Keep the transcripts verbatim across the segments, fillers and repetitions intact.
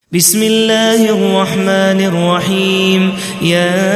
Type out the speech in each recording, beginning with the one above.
بسم الله الرحمن الرحيم. يا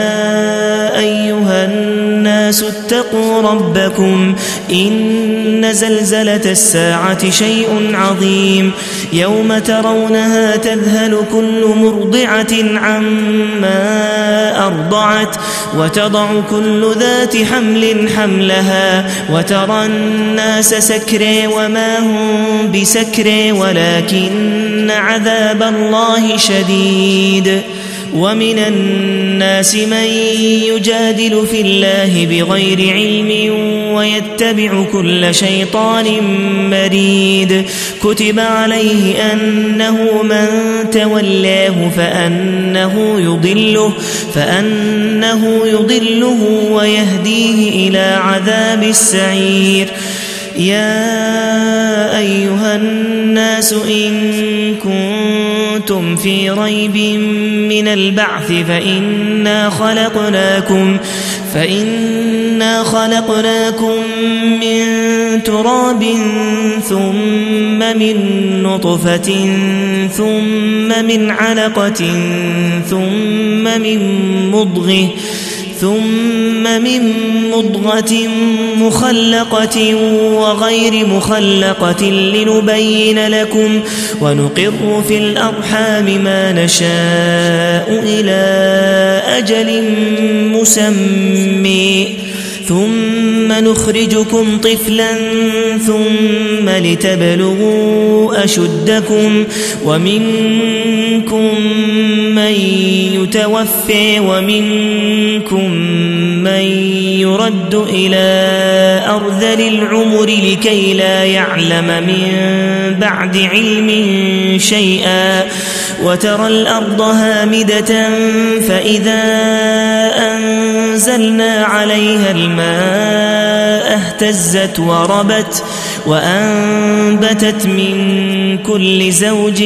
أيها الناس اتقوا ربكم إن زلزلة الساعة شيء عظيم يوم ترونها تذهل كل مرضعة عما أرضعت وتضع كل ذات حمل حملها وترى الناس سكرى وما هم بسكرى ولكن عذاب الله شديد. ومن الناس من يجادل في الله بغير علم ويتبع كل شيطان مريد. كتب عليه أنه من تولاه فأنه يضله, فأنه يضله ويهديه إلى عذاب السعير. يا أيها الناس إن كنتم في ريب من البعث فإنا خلقناكم, فإنا خلقناكم من تراب ثم من نطفة ثم من علقة ثم من مضغة ثم من مضغة مخلقة وغير مخلقة لنبين لكم ونقر في الأرحام ما نشاء إلى أجل مسمى ثم نخرجكم طفلا ثم لتبلغوا أشدكم ومنكم من يتوفى ومنكم من يرد إلى أرذل العمر لكي لا يعلم من بعد علم شيئا. وترى الأرض هامدة فإذا أنزلنا عليها الماء اهتزت وربت وأنبتت من كل زوج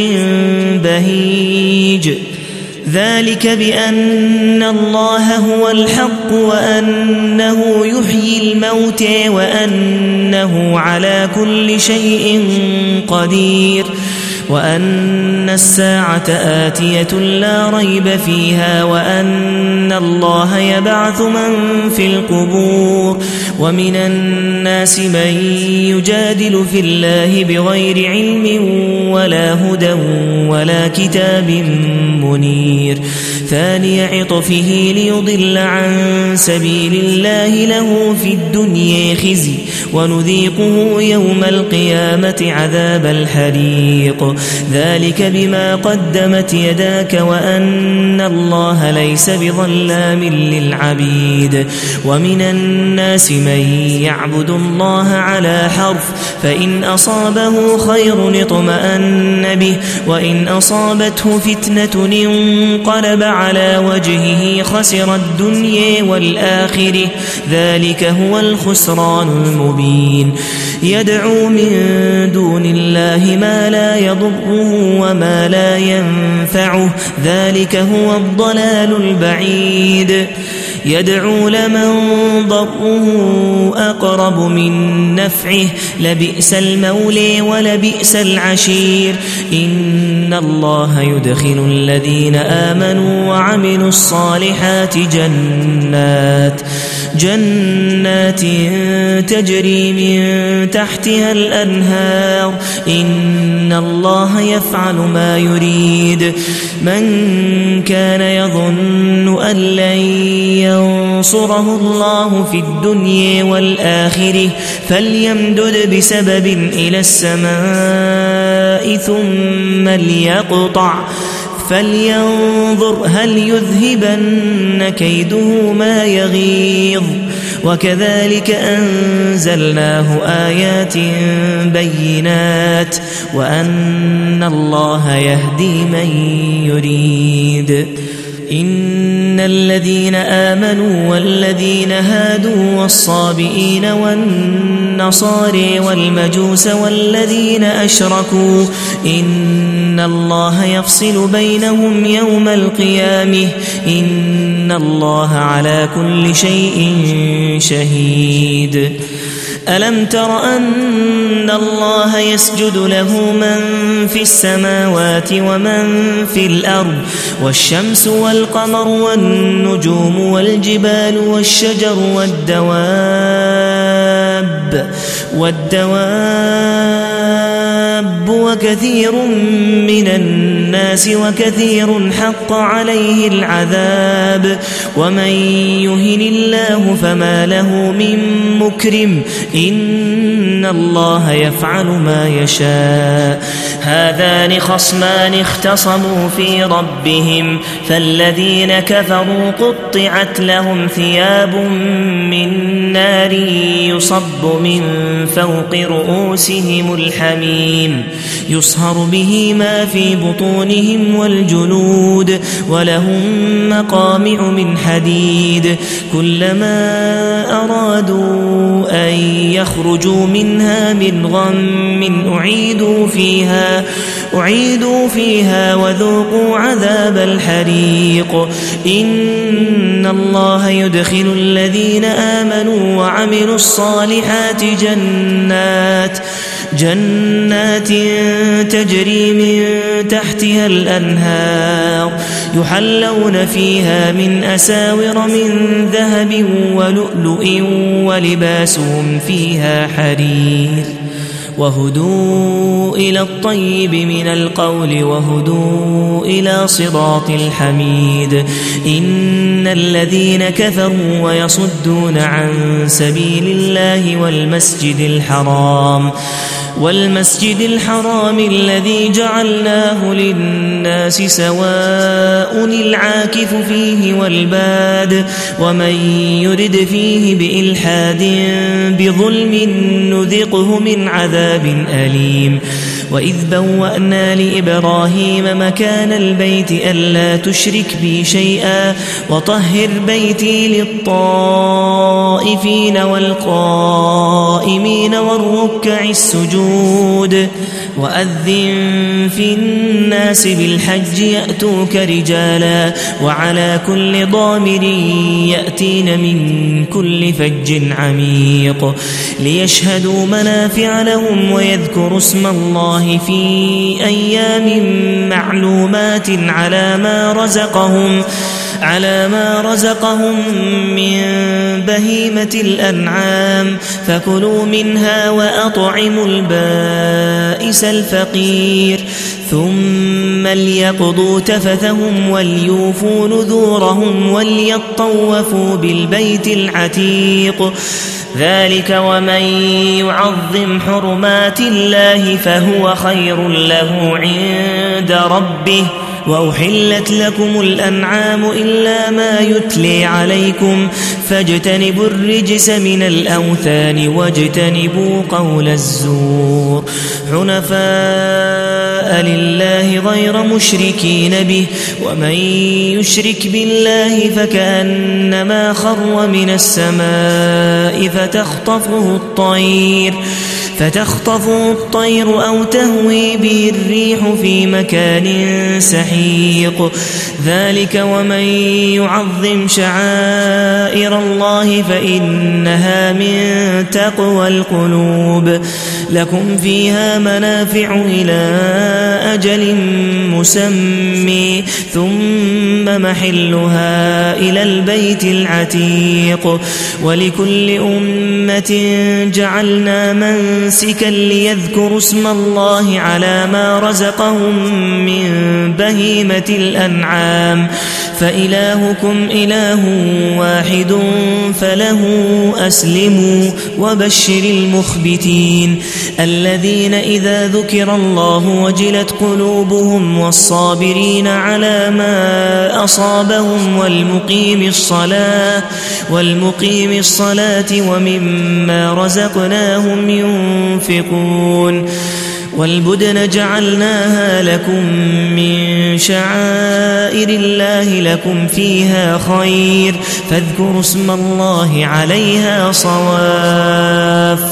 بهيج. ذلك بأن الله هو الحق وأنه يحيي الموتى وأنه على كل شيء قدير وأن الساعة آتية لا ريب فيها وأن الله يبعث من في القبور. ومن الناس من يجادل في الله بغير علم ولا هدى ولا كتاب منير. ثاني عطفه ليضل عن سبيل الله له في الدنيا خزي ونذيقه يوم القيامة عذاب الحريق. ذلك بما قدمت يداك وأن الله ليس بظلام للعبيد. ومن الناس من يعبد الله على حرف فإن أصابه خير اطمأن به وإن أصابته فتنة انقلب على وجهه خسر الدنيا والآخرة ذلك هو الخسران المبين. يدعو من دون الله ما لا يضره وما لا ينفعه ذلك هو الضلال البعيد. يدعو لمن ضره أقرب من نفعه لبئس المولى ولبئس العشير. إن الله يدخل الذين آمنوا وعملوا الصالحات جنات جنات تجري من تحتها الأنهار إن الله يفعل ما يريد. من كان يظن أن لن ينصره الله في الدنيا والآخرة فليمدد بسبب إلى السماء ثم ليقطع فلينظر هل يذهبن كيده ما يغيظ. وكذلك أنزلناه آيات بينات وأن الله يهدي من يريد. إن الذين آمنوا والذين هادوا والصابئين والنصارى والمجوس والذين أشركوا إن الله يفصل بينهم يوم القيامة إن الله على كل شيء شهيد. ألم تر أن الله يسجد له من في السماوات ومن في الأرض والشمس والقمر والنجوم والجبال والشجر والدواب والدواب وكثير من الناس وكثير حق عليه العذاب ومن يهن الله فما له من مكرم إن الله يفعل ما يشاء هذان خصمان اختصموا في ربهم فالذين كفروا قطعت لهم ثياب من نار يصب من فوق رؤوسهم الحميم يصهر به ما في بطونهم والجلود ولهم مقامع من حديد كلما أرادوا أن يخرجوا منها من غم أعيدوا فيها أعيدوا فيها وذوقوا عذاب الحريق إن الله يدخل الذين آمنوا وعملوا الصالحات جنات جنات تجري من تحتها الأنهار يحلون فيها من أساور من ذهب ولؤلؤ ولباسهم فيها حرير وهدوا إلى الطيب من القول وهدوا إلى صراط الحميد إن الذين كفروا ويصدون عن سبيل الله والمسجد الحرام والمسجد الحرام الذي جعلناه للناس سواء العاكف فيه والباد ومن يرد فيه بإلحاد بظلم نذقه من عذاب أليم وإذ بوأنا لإبراهيم مكان البيت ألا تشرك بي شيئا وطهر بيتي للطائفين والقائمين والركع السجود وأذن في الناس بالحج يأتوك رجالا وعلى كل ضامر يأتين من كل فج عميق ليشهدوا منافع لهم ويذكروا اسم الله في أيام معلومات على ما رزقهم على ما رزقهم من بهيمة الأنعام فكلوا منها وأطعموا البائس الفقير ثم ليقضوا تفثهم وليوفوا نذورهم وليطوفوا بالبيت العتيق ذلك ومن يعظم حرمات الله فهو خير له عند ربه وأحلت لكم الأنعام إلا ما يتلي عليكم فاجتنبوا الرجس من الأوثان واجتنبوا قول الزور حنفاء لله غير مشركين به ومن يشرك بالله فكأنما خر من السماء فتخطفه الطير فتخطفه الطير أو تهوي به الريح في مكان سحيق ذلك ومن يعظم شعائر الله فإنها من تقوى القلوب لكم فيها منافع إلى أجل مسمى ثم محلها إلى البيت العتيق ولكل أمة جعلنا منسكا ليذكروا اسم الله على ما رزقهم من بهيمة الأنعام فإلهكم إله واحد فله أسلموا وبشر المخبتين الذين إذا ذكر الله وجلت قلوبهم والصابرين على ما أصابهم والمقيم الصلاة والمقيم الصلاة ومما رزقناهم ينفقون والبدن جعلناها لكم من شعائر الله لكم فيها خير فاذكروا اسم الله عليها صواف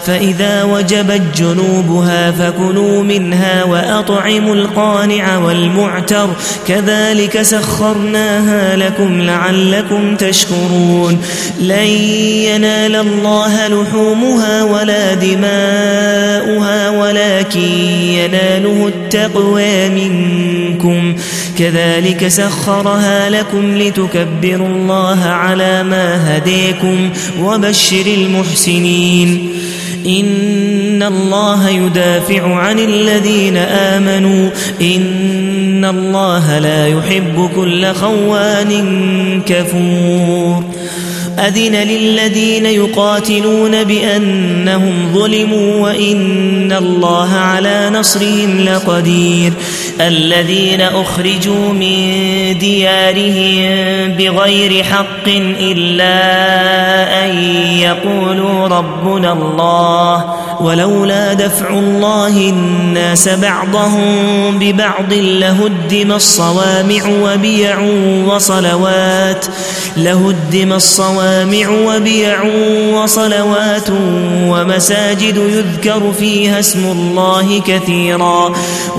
فإذا وجبت جنوبها فكلوا منها وأطعموا القانع والمعتر كذلك سخرناها لكم لعلكم تشكرون لن ينال الله لحومها ولا دماؤها ولكن يناله التقوى منكم كذلك سخرها لكم لتكبروا الله على ما هديكم وبشر المحسنين إن الله يدافع عن الذين آمنوا إن الله لا يحب كل خوان كفور أذن للذين يقاتلون بأنهم ظلموا وإن الله على نصرهم لقدير الذين أخرجوا من ديارهم بغير حق إلا أن يقولوا ربنا الله ولولا دفع الله الناس بعضهم ببعض لهدم الصوامع وبيع وصلوات لهدم الصوامع وبيع وصلوات ومساجد يذكر فيها اسم الله كثيرا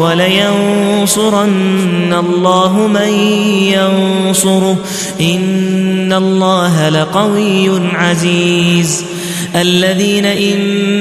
ولينصرن الله من ينصره إن الله لقوي عزيز الذين إن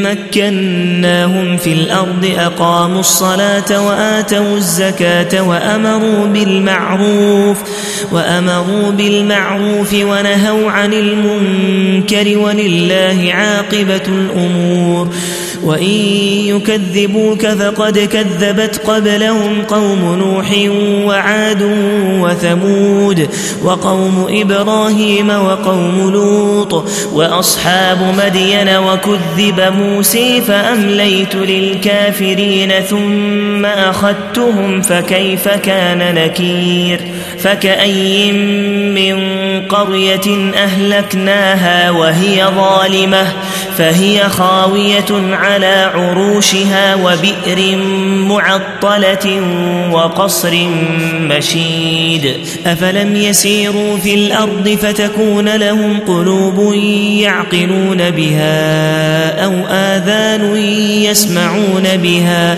مكناهم في الأرض أقاموا الصلاة وآتوا الزكاة وأمروا بالمعروف وأمروا بالمعروف ونهوا عن المنكر ولله عاقبة الأمور وإن يكذبوك فقد كذبت قبلهم قوم نوح وعاد وثمود وقوم إبراهيم وقوم لوط وأصحاب مدين وكذب موسى فأمليت للكافرين ثم أخذتهم فكيف كان نكير فكأي من قرية أهلكناها وهي ظالمة فهي خاوية على عروشها وبئر معطلة وقصر مشيد أفلم يسيروا في الأرض فتكون لهم قلوب يعقلون بها أو آذان يسمعون بها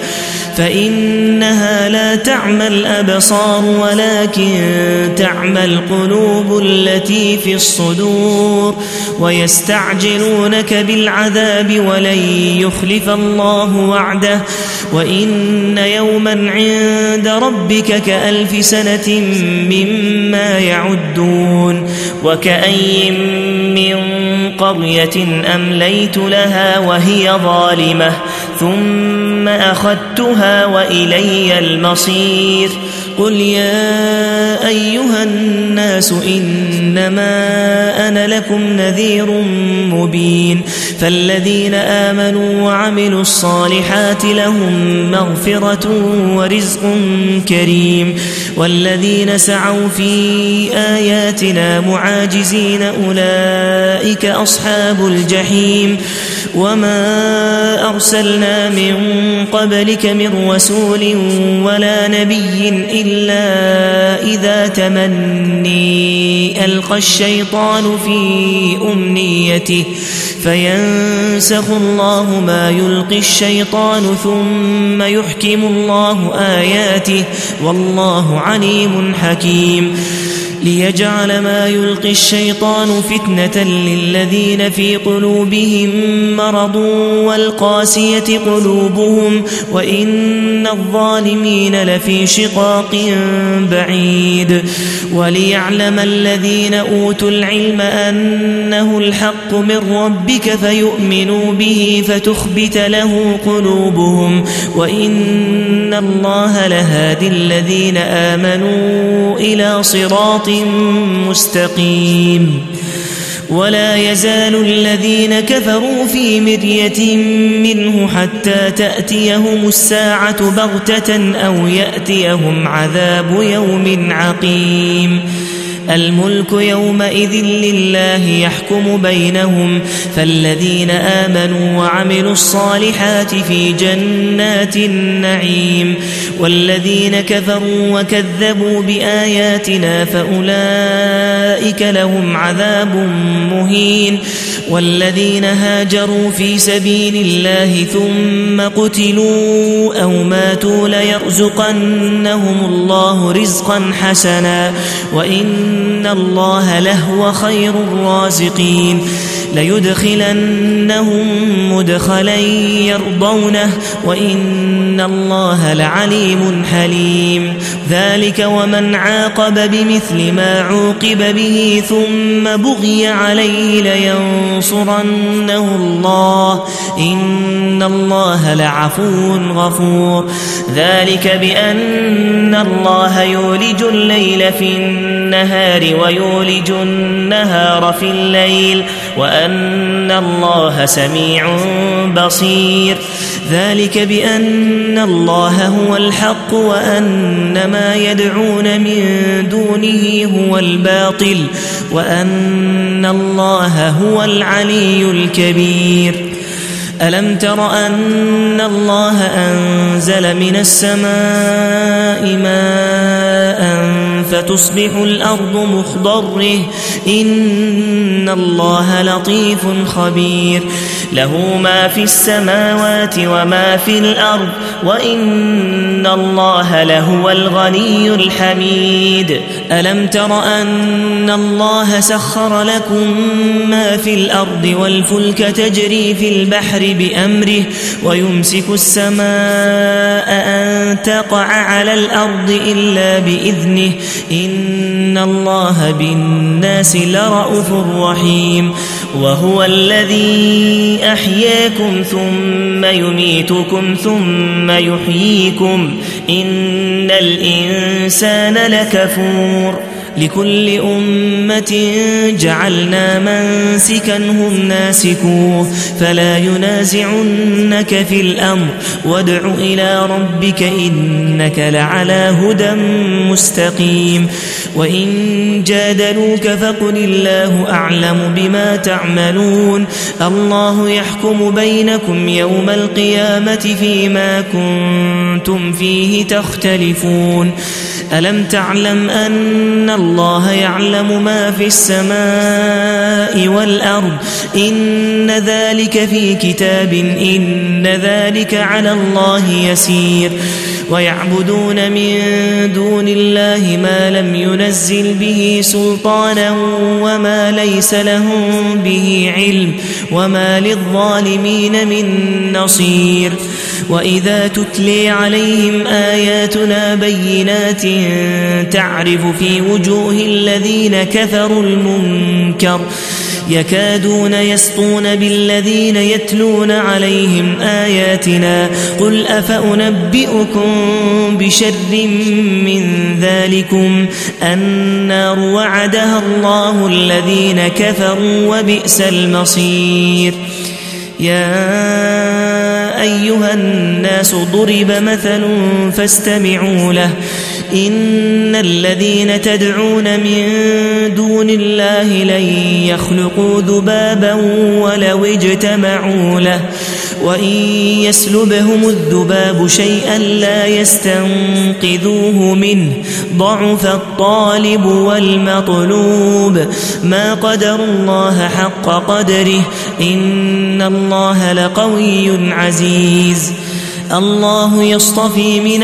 فإنها لا تعمى الأبصار ولكن تعمى القلوب التي في الصدور ويستعجلونك بالعذاب ولن يخلف الله وعده وإن يوما عند ربك كألف سنة مما يعدون وكأي من قرية أمليت لها وهي ظالمة ثم أخذتها وإلي المصير قل يا أيها الناس إنما أنا لكم نذير مبين فالذين آمنوا وعملوا الصالحات لهم مغفرة ورزق كريم والذين سعوا في آياتنا معاجزين أولئك أصحاب الجحيم وما أرسلنا من قبلك من رسول ولا نبي إلا إذا تمني ألقى الشيطان في أمنيته فينسخ الله ما يلقي الشيطان ثم يحكم الله آياته والله عليم حكيم ليجعل ما يلقي الشيطان فتنة للذين في قلوبهم مرض والقاسية قلوبهم وإن الظالمين لفي شقاق بعيد وليعلم الذين أوتوا العلم أنه الحق من ربك فيؤمنوا به فتخبت له قلوبهم وإن الله لهادي الذين آمنوا إلى صراط مستقيم ولا يزال الذين كفروا في مرية منه حتى تأتيهم الساعة بغتة أو يأتيهم عذاب يوم عقيم الملك يومئذ لله يحكم بينهم فالذين آمنوا وعملوا الصالحات في جنات النعيم والذين كفروا وكذبوا بآياتنا فأولئك لهم عذاب مهين والذين هاجروا في سبيل الله ثم قتلوا أو ماتوا ليرزقنهم الله رزقا حسنا وإن الله لهو خير الرازقين ليدخلنهم مدخلا يرضونه وإن الله لعليم حليم ذلك ومن عاقب بمثل ما عوقب به ثم بغي عليه لينصرنه الله إن الله لعفو غفور ذلك بأن الله يولج الليل في النهار ويولج النهار في الليل وأن الله سميع بصير ذلك بأن الله هو الحق وأن ما يدعون من دونه هو الباطل وأن الله هو العلي الكبير ألم تر أن الله أنزل من السماء ماء فتصبح الأرض مخضرة إن الله لطيف خبير له ما في السماوات وما في الأرض وإن الله لهو الغني الحميد ألم تر أن الله سخر لكم ما في الأرض والفلك تجري في البحر بأمره ويمسك السماء أن تقع على الأرض إلا بإذنه إن الله بالناس لرءوف رحيم وهو الذي أحياكم ثم يميتكم ثم يحييكم إن الإنسان لكفور لكل أمة جعلنا منسكا هم ناسكوه فلا ينازعنك في الأمر وادع إلى ربك إنك لعلى هدى مستقيم وإن جادلوك فقل الله أعلم بما تعملون الله يحكم بينكم يوم القيامة فيما كنتم فيه تختلفون ألم تعلم أن الله يعلم ما في السماء والأرض إن ذلك في كتاب إن ذلك على الله يسير ويعبدون من دون الله ما لم ينزل به سلطانا وما ليس لهم به علم وما للظالمين من نصير وإذا تتلي عليهم آياتنا بينات تعرف في وجوه الذين كفروا المنكر يكادون يسطون بالذين يتلون عليهم آياتنا قل أفأنبئكم بشر من ذلكم النار وعدها الله الذين كفروا وبئس المصير يا أيها الناس ضرب مثل فاستمعوا له إن الذين تدعون من دون الله لن يخلقوا ذبابا ولو اجتمعوا له وإن يسلبهم الذباب شيئا لا يستنقذوه منه ضعف الطالب والمطلوب ما قدر الله حق قدره إن الله لقوي عزيز الله يصطفي من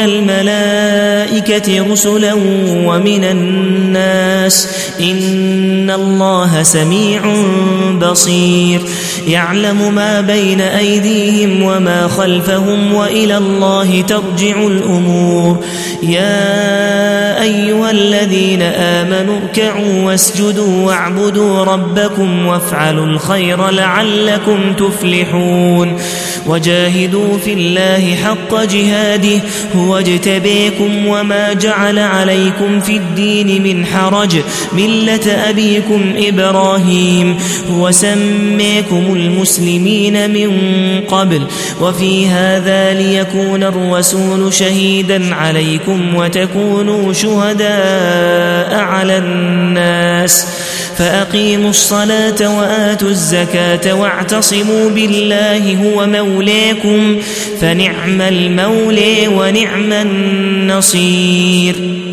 الملائكة رسلا ومن الناس إن الله سميع بصير يعلم ما بين أيديهم وما خلفهم وإلى الله ترجع الأمور يا أيها الذين آمنوا اركعوا واسجدوا واعبدوا ربكم وافعلوا الخير لعلكم تفلحون وجاهدوا في الله حق جهاده هو اجتبيكم وما جعل عليكم في الدين من حرج ملة أبيكم إبراهيم هو سميكم المسلمين من قبل وفي هذا ليكون الرسول شهيدا عليكم وتكونوا شهداء على على الناس فأقيموا الصلاة وآتوا الزكاة واعتصموا بالله هو مولاكم فنعم المولى ونعم النصير